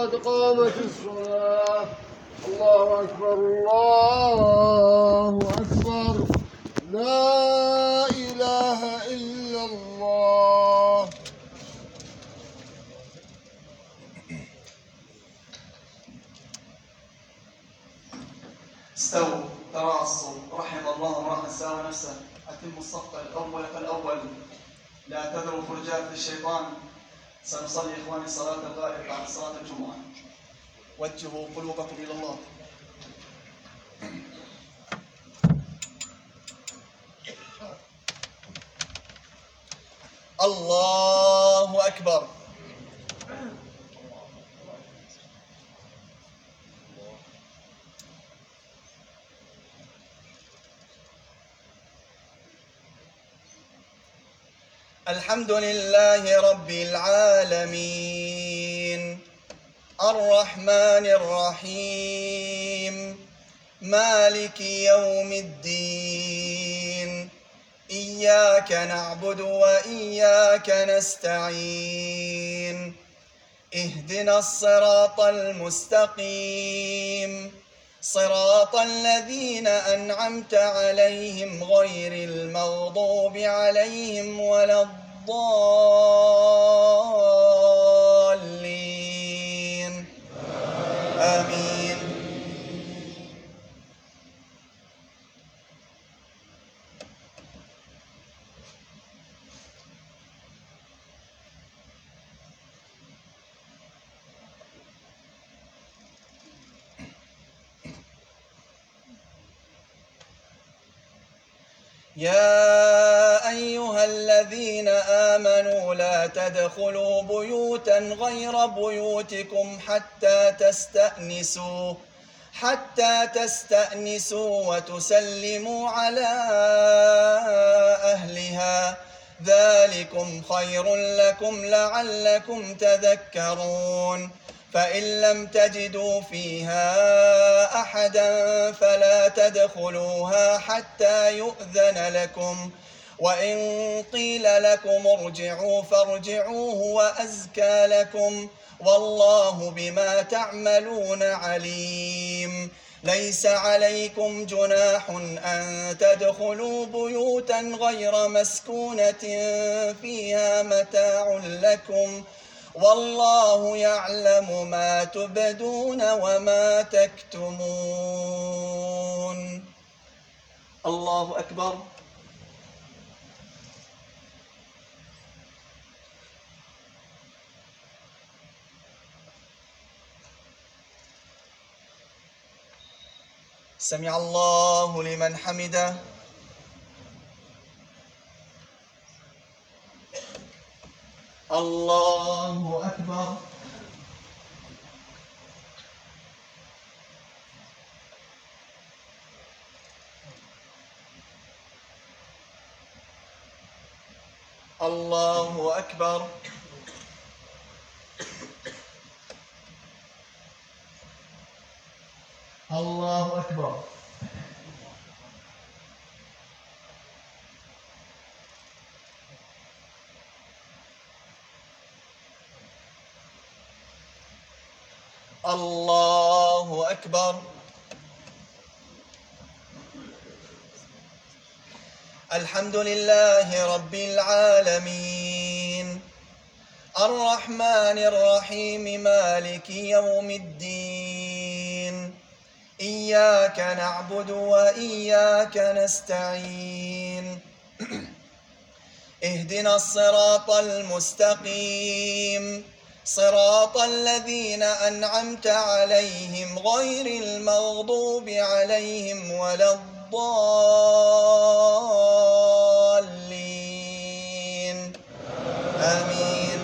قد قامت الصلاة. الله أكبر الله أكبر، لا إله إلا الله. استووا تراصوا رحم الله امرأ ساوى نفسه. أتموا الصف الأول فالأول، لا تذروا فرجات للشيطان. سنصلي إخواني صلاة الغائب بعد صلاة الجمعة. وجهوا قلوبكم إلى الله. الله أكبر. الحمد لله رب العالمين، الرحمن الرحيم، مالك يوم الدين. إياك نعبد وإياك نستعين. اهدنا الصراط المستقيم، صراط الذين أنعمت عليهم غير المغضوب عليهم ولا الضالين. آمين. يا أيها الذين آمنوا لا تدخلوا بيوتا غير بيوتكم حتى تستأنسوا وتسلموا على أهلها، ذلكم خير لكم لعلكم تذكرون. فإن لم تجدوا فيها أحدا فلا تدخلوها حتى يؤذن لكم، وإن قيل لكم ارجعوا فارجعوا هو أزكى لكم، والله بما تعملون عليم. ليس عليكم جناح أن تدخلوا بيوتا غير مسكونة فيها متاع لكم، والله يعلم ما تبدون وما تكتمون. الله أكبر. سمع الله لمن حمده. الله أكبر. الله أكبر. الله أكبر. الله أكبر. الحمد لله رب العالمين، الرحمن الرحيم، مالك يوم الدين. إياك نعبد وإياك نستعين. اهدنا الصراط المستقيم، صراط الذين أنعمت عليهم غير المغضوب عليهم ولا الضالين. آمين.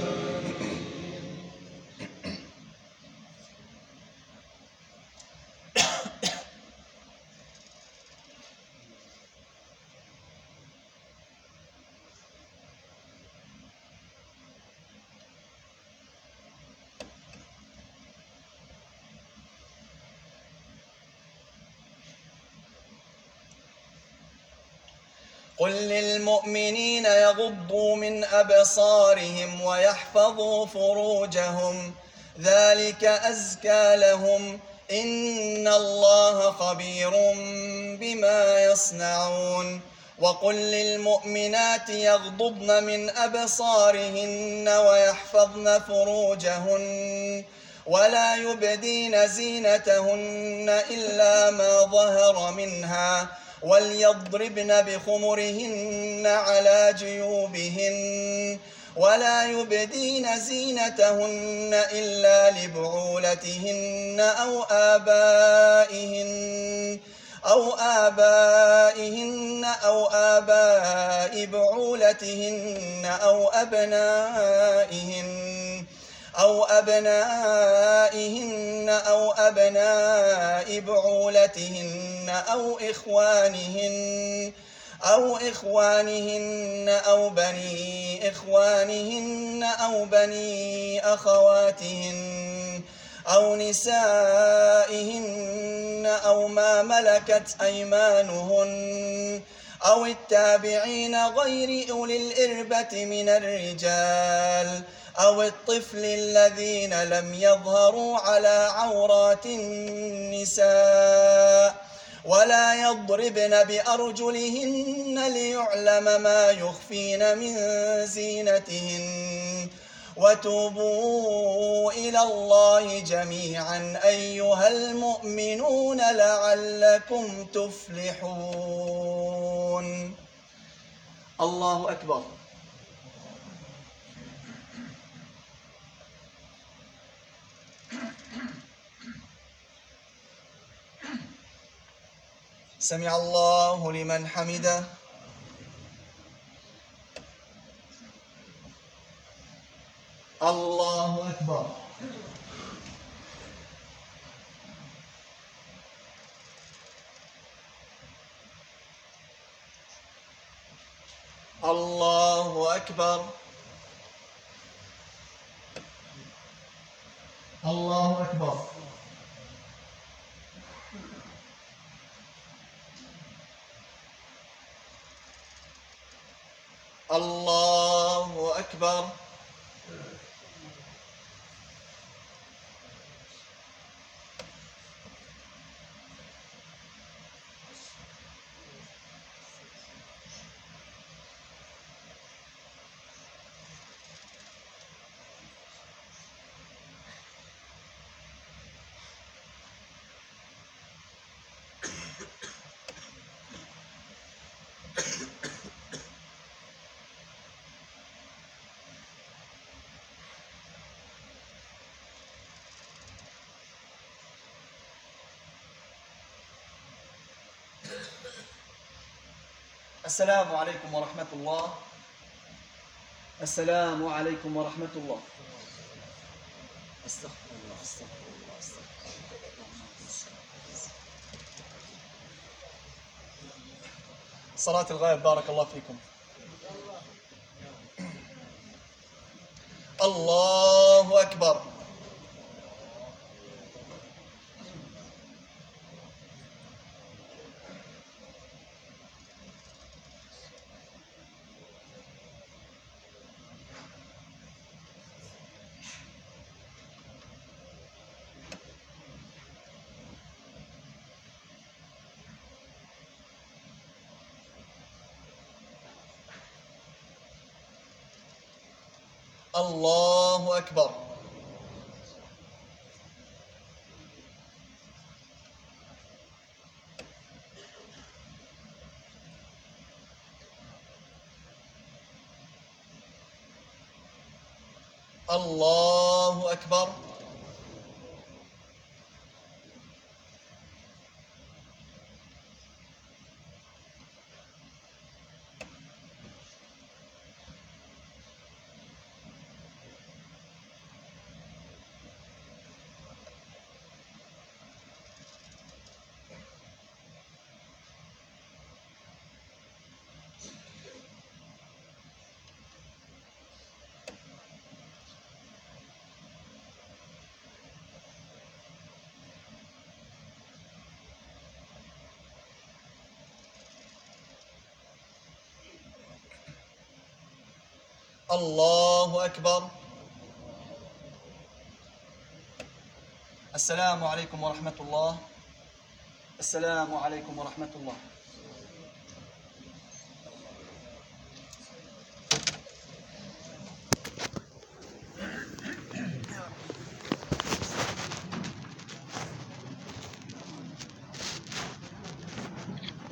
قل للمؤمنين يغضوا من أبصارهم ويحفظوا فروجهم، ذلك أزكى لهم إن الله خبير بما يصنعون وقل للمؤمنات يغضضن من أبصارهن ويحفظن فروجهن ولا يبدين زينتهن إلا ما ظهر منها وليضربن بخمرهن على جيوبهن ولا يبدين زينتهن إلا لبعولتهن أو آباء بعولتهن أو أبنائهن أو أبناء بعولتهن أو إخوانهن أو بني إخوانهن أو بني أخواتهن أو نسائهن أو ما ملكت أيمانهن أو التابعين غير أولي الإربة من الرجال أو الطفل الذين لم يظهروا على عورات النساء ولا يضربن بأرجلهن ليعلم ما يخفين من زينتهن وتوبوا إلى الله جميعا أيها المؤمنون لعلكم تفلحون. الله أكبر. سمع الله لمن حمده. الله أكبر. الله أكبر. الله أكبر. الله أكبر. السلام عليكم ورحمة الله. السلام عليكم ورحمة الله. استغفر الله استغفر الله استغفر الله. صلاة الغائب بارك الله فيكم. الله أكبر. الله أكبر. الله أكبر. الله أكبر. السلام عليكم ورحمة الله. السلام عليكم ورحمة الله.